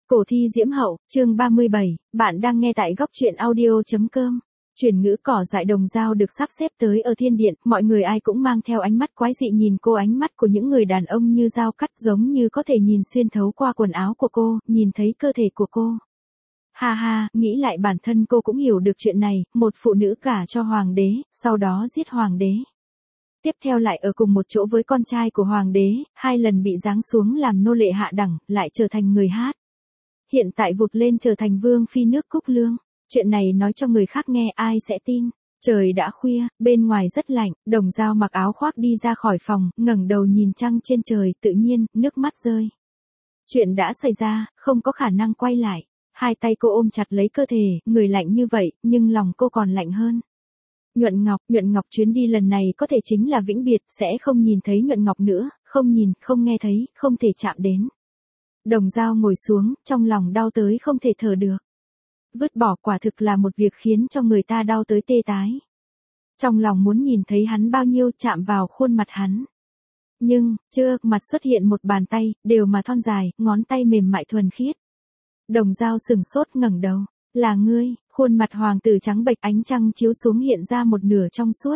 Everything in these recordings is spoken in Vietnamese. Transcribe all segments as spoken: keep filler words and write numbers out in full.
Cổ thi diễm hậu, chương ba mươi bảy, bạn đang nghe tại góc truyện audio.com. Chuyển ngữ cỏ dại đồng dao được sắp xếp tới ở thiên điện, mọi người ai cũng mang theo ánh mắt quái dị nhìn cô, ánh mắt của những người đàn ông như dao cắt, giống như có thể nhìn xuyên thấu qua quần áo của cô, nhìn thấy cơ thể của cô. Ha ha, nghĩ lại bản thân cô cũng hiểu được chuyện này, một phụ nữ gả cho hoàng đế, sau đó giết hoàng đế. Tiếp theo lại ở cùng một chỗ với con trai của hoàng đế, hai lần bị giáng xuống làm nô lệ hạ đẳng, lại trở thành người hát. Hiện tại vụt lên trở thành vương phi nước Cúc Lương. Chuyện này nói cho người khác nghe ai sẽ tin. Trời đã khuya, bên ngoài rất lạnh, đồng dao mặc áo khoác đi ra khỏi phòng, ngẩng đầu nhìn trăng trên trời, tự nhiên, nước mắt rơi. Chuyện đã xảy ra, không có khả năng quay lại. Hai tay cô ôm chặt lấy cơ thể, người lạnh như vậy, nhưng lòng cô còn lạnh hơn. Nhuận Ngọc, Nhuận Ngọc chuyến đi lần này có thể chính là vĩnh biệt, sẽ không nhìn thấy Nhuận Ngọc nữa, không nhìn, không nghe thấy, không thể chạm đến. Đồng dao ngồi xuống, trong lòng đau tới không thể thở được. Vứt bỏ quả thực là một việc khiến cho người ta đau tới tê tái. Trong lòng muốn nhìn thấy hắn bao nhiêu, chạm vào khuôn mặt hắn. Nhưng, chưa, mặt xuất hiện một bàn tay, đều mà thon dài, ngón tay mềm mại thuần khiết. Đồng dao sừng sốt ngẩng đầu, là ngươi, khuôn mặt hoàng tử trắng bệch, ánh trăng chiếu xuống hiện ra một nửa trong suốt.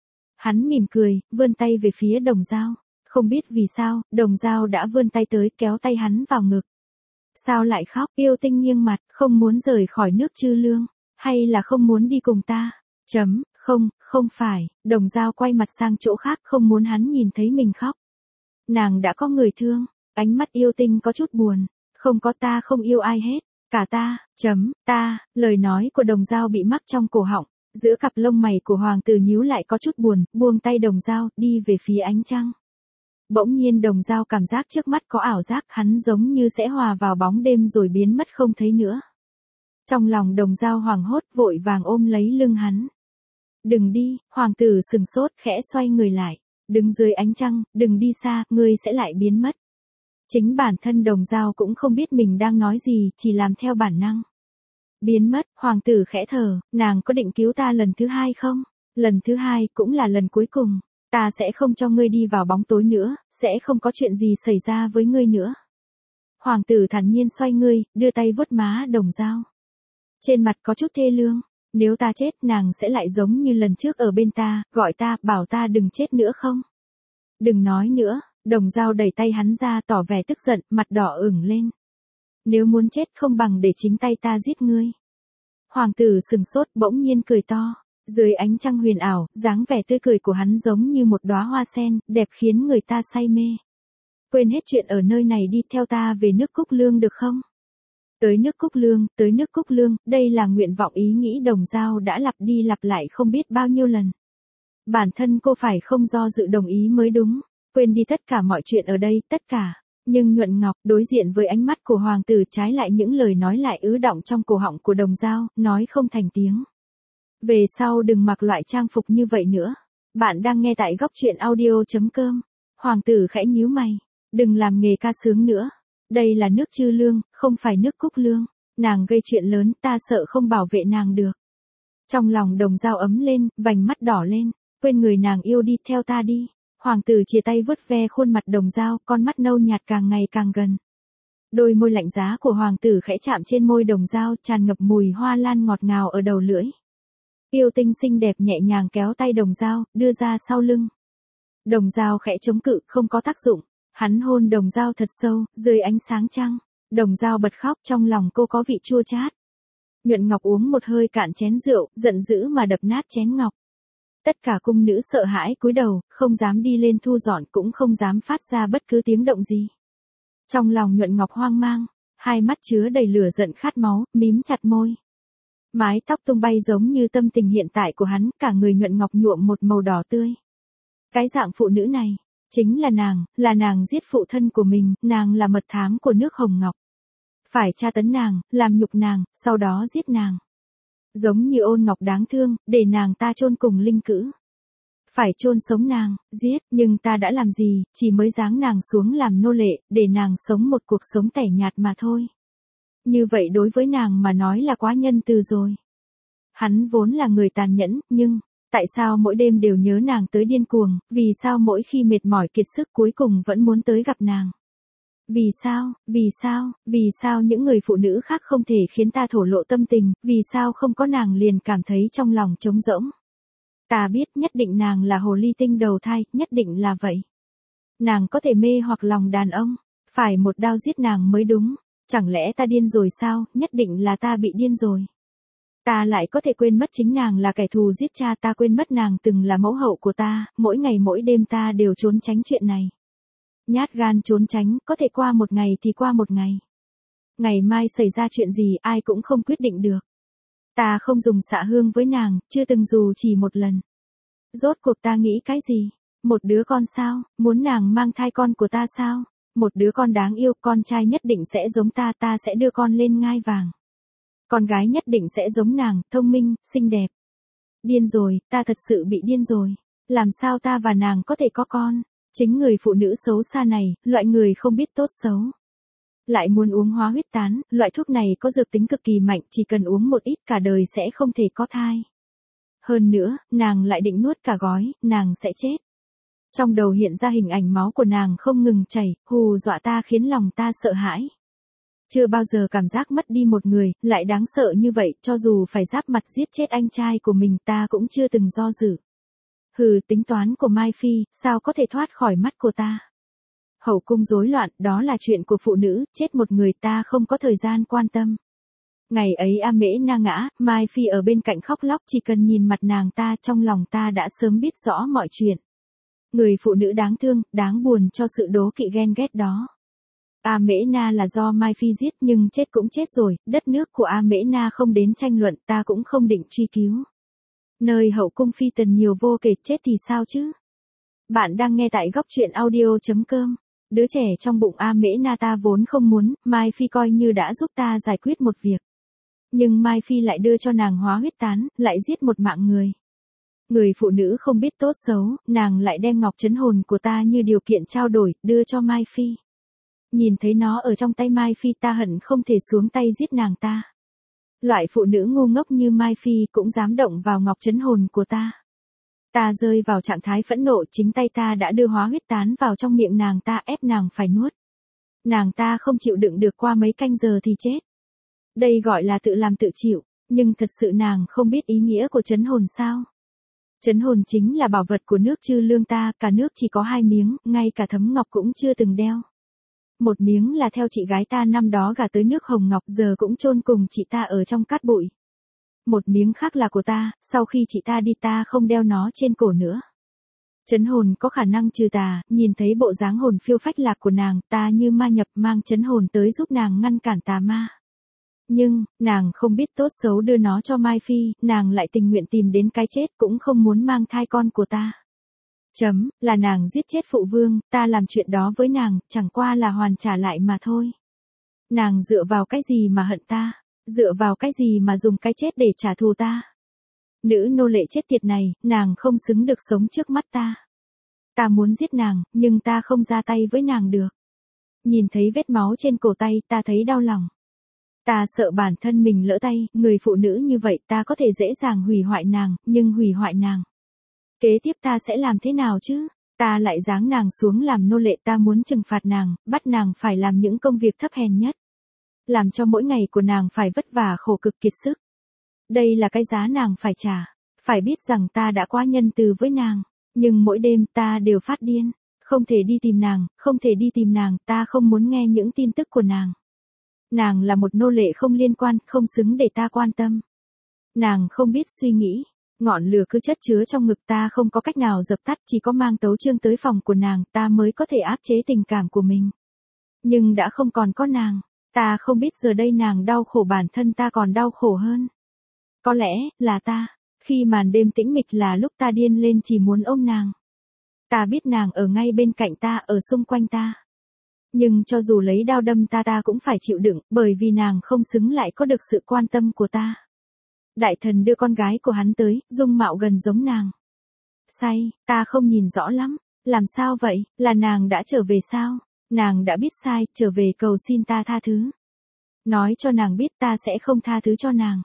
Hắn mỉm cười, vươn tay về phía đồng dao. Không biết vì sao, đồng dao đã vươn tay tới kéo tay hắn vào ngực. Sao lại khóc? Yêu Tinh nghiêng mặt, không muốn rời khỏi nước Chư Lương, hay là không muốn đi cùng ta? Chấm, không, không phải, đồng dao quay mặt sang chỗ khác, không muốn hắn nhìn thấy mình khóc. Nàng đã có người thương, ánh mắt Yêu Tinh có chút buồn, không có ta không yêu ai hết, cả ta, chấm, ta, lời nói của đồng dao bị mắc trong cổ họng, giữa cặp lông mày của hoàng tử nhíu lại có chút buồn, buông tay đồng dao, đi về phía ánh trăng. Bỗng nhiên đồng dao cảm giác trước mắt có ảo giác, hắn giống như sẽ hòa vào bóng đêm rồi biến mất không thấy nữa. Trong lòng đồng dao hoảng hốt, vội vàng ôm lấy lưng hắn. Đừng đi, hoàng tử sừng sốt, khẽ xoay người lại. Đứng dưới ánh trăng, đừng đi xa, ngươi sẽ lại biến mất. Chính bản thân đồng dao cũng không biết mình đang nói gì, chỉ làm theo bản năng. Biến mất, hoàng tử khẽ thở, nàng có định cứu ta lần thứ hai không? Lần thứ hai cũng là lần cuối cùng. Ta sẽ không cho ngươi đi vào bóng tối nữa, sẽ không có chuyện gì xảy ra với ngươi nữa. Hoàng tử thản nhiên xoay ngươi, đưa tay vuốt má đồng dao. Trên mặt có chút thê lương, nếu ta chết nàng sẽ lại giống như lần trước ở bên ta, gọi ta, bảo ta đừng chết nữa không? Đừng nói nữa, đồng dao đẩy tay hắn ra tỏ vẻ tức giận, mặt đỏ ửng lên. Nếu muốn chết không bằng để chính tay ta giết ngươi. Hoàng tử sừng sốt bỗng nhiên cười to. Dưới ánh trăng huyền ảo, dáng vẻ tươi cười của hắn giống như một đóa hoa sen, đẹp khiến người ta say mê. Quên hết chuyện ở nơi này đi, theo ta về nước Cúc Lương được không? Tới nước Cúc Lương, tới nước Cúc Lương, đây là nguyện vọng ý nghĩ đồng dao đã lặp đi lặp lại không biết bao nhiêu lần. Bản thân cô phải không do dự đồng ý mới đúng, quên đi tất cả mọi chuyện ở đây, tất cả. Nhưng Nhuận Ngọc đối diện với ánh mắt của hoàng tử, trái lại những lời nói lại ứ đọng trong cổ họng của đồng dao, nói không thành tiếng. Về sau đừng mặc loại trang phục như vậy nữa. Bạn đang nghe tại góc truyện audio.com. Hoàng tử khẽ nhíu mày. Đừng làm nghề ca sướng nữa. Đây là nước Chư Lương, không phải nước Cúc Lương. Nàng gây chuyện lớn, ta sợ không bảo vệ nàng được. Trong lòng đồng dao ấm lên, vành mắt đỏ lên. Quên người nàng yêu đi, theo ta đi. Hoàng tử chia tay vuốt ve khuôn mặt đồng dao, con mắt nâu nhạt càng ngày càng gần. Đôi môi lạnh giá của hoàng tử khẽ chạm trên môi đồng dao, tràn ngập mùi hoa lan ngọt ngào ở đầu lưỡi. Yêu Tinh xinh đẹp nhẹ nhàng kéo tay đồng dao, đưa ra sau lưng. Đồng dao khẽ chống cự, không có tác dụng. Hắn hôn đồng dao thật sâu, dưới ánh sáng trăng. Đồng dao bật khóc, trong lòng cô có vị chua chát. Nhuận Ngọc uống một hơi cạn chén rượu, giận dữ mà đập nát chén ngọc. Tất cả cung nữ sợ hãi cúi đầu, không dám đi lên thu dọn, cũng không dám phát ra bất cứ tiếng động gì. Trong lòng Nhuận Ngọc hoang mang, hai mắt chứa đầy lửa giận khát máu, mím chặt môi. Mái tóc tung bay giống như tâm tình hiện tại của hắn, cả người Nhuận Ngọc nhuộm một màu đỏ tươi. Cái dạng phụ nữ này, chính là nàng, là nàng giết phụ thân của mình, nàng là mật thám của nước Hồng Ngọc. Phải tra tấn nàng, làm nhục nàng, sau đó giết nàng. Giống như Ôn Ngọc đáng thương, để nàng ta chôn cùng Linh Cữu. Phải chôn sống nàng, giết, nhưng ta đã làm gì, chỉ mới giáng nàng xuống làm nô lệ, để nàng sống một cuộc sống tẻ nhạt mà thôi. Như vậy đối với nàng mà nói là quá nhân từ rồi. Hắn vốn là người tàn nhẫn, nhưng, tại sao mỗi đêm đều nhớ nàng tới điên cuồng, vì sao mỗi khi mệt mỏi kiệt sức cuối cùng vẫn muốn tới gặp nàng. Vì sao, vì sao, vì sao những người phụ nữ khác không thể khiến ta thổ lộ tâm tình, vì sao không có nàng liền cảm thấy trong lòng trống rỗng. Ta biết nhất định nàng là hồ ly tinh đầu thai, nhất định là vậy. Nàng có thể mê hoặc lòng đàn ông, phải một đao giết nàng mới đúng, chẳng lẽ ta điên rồi sao, nhất định là ta bị điên rồi. Ta lại có thể quên mất chính nàng là kẻ thù giết cha ta, quên mất nàng từng là mẫu hậu của ta, mỗi ngày mỗi đêm ta đều trốn tránh chuyện này. Nhát gan trốn tránh, có thể qua một ngày thì qua một ngày. Ngày mai xảy ra chuyện gì ai cũng không quyết định được. Ta không dùng xạ hương với nàng, chưa từng dù chỉ một lần. Rốt cuộc ta nghĩ cái gì? Một đứa con sao, muốn nàng mang thai con của ta sao? Một đứa con đáng yêu, con trai nhất định sẽ giống ta, ta sẽ đưa con lên ngai vàng. Con gái nhất định sẽ giống nàng, thông minh, xinh đẹp. Điên rồi, ta thật sự bị điên rồi. Làm sao ta và nàng có thể có con? Chính người phụ nữ xấu xa này, loại người không biết tốt xấu. Lại muốn uống hóa huyết tán, loại thuốc này có dược tính cực kỳ mạnh, chỉ cần uống một ít cả đời sẽ không thể có thai. Hơn nữa, nàng lại định nuốt cả gói, nàng sẽ chết. Trong đầu hiện ra hình ảnh máu của nàng không ngừng chảy, hù dọa ta khiến lòng ta sợ hãi. Chưa bao giờ cảm giác mất đi một người, lại đáng sợ như vậy, cho dù phải giáp mặt giết chết anh trai của mình ta cũng chưa từng do dự. Hừ, tính toán của Mai Phi, sao có thể thoát khỏi mắt của ta. Hậu cung rối loạn, đó là chuyện của phụ nữ, chết một người ta không có thời gian quan tâm. Ngày ấy A Mễ Na ngã, Mai Phi ở bên cạnh khóc lóc, chỉ cần nhìn mặt nàng ta trong lòng ta đã sớm biết rõ mọi chuyện. Người phụ nữ đáng thương, đáng buồn cho sự đố kỵ ghen ghét đó. A Mễ Na là do Mai Phi giết nhưng chết cũng chết rồi, đất nước của A Mễ Na không đến tranh luận, ta cũng không định truy cứu. Nơi hậu cung phi tần nhiều vô kể, chết thì sao chứ? Bạn đang nghe tại góc truyện audio chấm com. Đứa trẻ trong bụng A Mễ Na ta vốn không muốn, Mai Phi coi như đã giúp ta giải quyết một việc. Nhưng Mai Phi lại đưa cho nàng hóa huyết tán, lại giết một mạng người. Người phụ nữ không biết tốt xấu, nàng lại đem ngọc trấn hồn của ta như điều kiện trao đổi, đưa cho Mai Phi. Nhìn thấy nó ở trong tay Mai Phi ta hận không thể xuống tay giết nàng ta. Loại phụ nữ ngu ngốc như Mai Phi cũng dám động vào ngọc trấn hồn của ta. Ta rơi vào trạng thái phẫn nộ, chính tay ta đã đưa hóa huyết tán vào trong miệng nàng ta, ép nàng phải nuốt. Nàng ta không chịu đựng được, qua mấy canh giờ thì chết. Đây gọi là tự làm tự chịu, nhưng thật sự nàng không biết ý nghĩa của trấn hồn sao. Trấn hồn chính là bảo vật của nước Chư Lương ta, cả nước chỉ có hai miếng, ngay cả Thấm Ngọc cũng chưa từng đeo. Một miếng là theo chị gái ta năm đó gả tới nước Hồng Ngọc, giờ cũng chôn cùng chị ta ở trong cát bụi. Một miếng khác là của ta, sau khi chị ta đi ta không đeo nó trên cổ nữa. Trấn hồn có khả năng trừ tà, nhìn thấy bộ dáng hồn phiêu phách lạc của nàng, ta như ma nhập mang trấn hồn tới giúp nàng ngăn cản tà ma. Nhưng, nàng không biết tốt xấu đưa nó cho Mai Phi, nàng lại tình nguyện tìm đến cái chết cũng không muốn mang thai con của ta. Chấm, là nàng giết chết phụ vương, ta làm chuyện đó với nàng, chẳng qua là hoàn trả lại mà thôi. Nàng dựa vào cái gì mà hận ta, dựa vào cái gì mà dùng cái chết để trả thù ta. Nữ nô lệ chết tiệt này, nàng không xứng được sống trước mắt ta. Ta muốn giết nàng, nhưng ta không ra tay với nàng được. Nhìn thấy vết máu trên cổ tay, ta thấy đau lòng. Ta sợ bản thân mình lỡ tay, người phụ nữ như vậy ta có thể dễ dàng hủy hoại nàng, nhưng hủy hoại nàng. Kế tiếp ta sẽ làm thế nào chứ? Ta lại giáng nàng xuống làm nô lệ, ta muốn trừng phạt nàng, bắt nàng phải làm những công việc thấp hèn nhất. Làm cho mỗi ngày của nàng phải vất vả khổ cực kiệt sức. Đây là cái giá nàng phải trả. Phải biết rằng ta đã quá nhân từ với nàng. Nhưng mỗi đêm ta đều phát điên. Không thể đi tìm nàng, không thể đi tìm nàng, ta không muốn nghe những tin tức của nàng. Nàng là một nô lệ không liên quan, không xứng để ta quan tâm. Nàng không biết suy nghĩ. Ngọn lửa cứ chất chứa trong ngực ta không có cách nào dập tắt, chỉ có mang tấu chương tới phòng của nàng ta mới có thể áp chế tình cảm của mình. Nhưng đã không còn có nàng, ta không biết giờ đây nàng đau khổ, bản thân ta còn đau khổ hơn. Có lẽ, là ta, khi màn đêm tĩnh mịch là lúc ta điên lên chỉ muốn ôm nàng. Ta biết nàng ở ngay bên cạnh ta, ở xung quanh ta. Nhưng cho dù lấy đao đâm ta ta cũng phải chịu đựng, bởi vì nàng không xứng lại có được sự quan tâm của ta. Đại thần đưa con gái của hắn tới, dung mạo gần giống nàng. Say, ta không nhìn rõ lắm. Làm sao vậy, là nàng đã trở về sao? Nàng đã biết sai, trở về cầu xin ta tha thứ. Nói cho nàng biết ta sẽ không tha thứ cho nàng.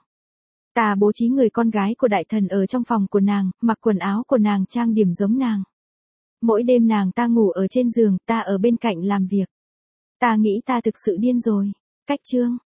Ta bố trí người con gái của đại thần ở trong phòng của nàng, mặc quần áo của nàng, trang điểm giống nàng. Mỗi đêm nàng ta ngủ ở trên giường, ta ở bên cạnh làm việc. Ta nghĩ ta thực sự điên rồi. Cách chương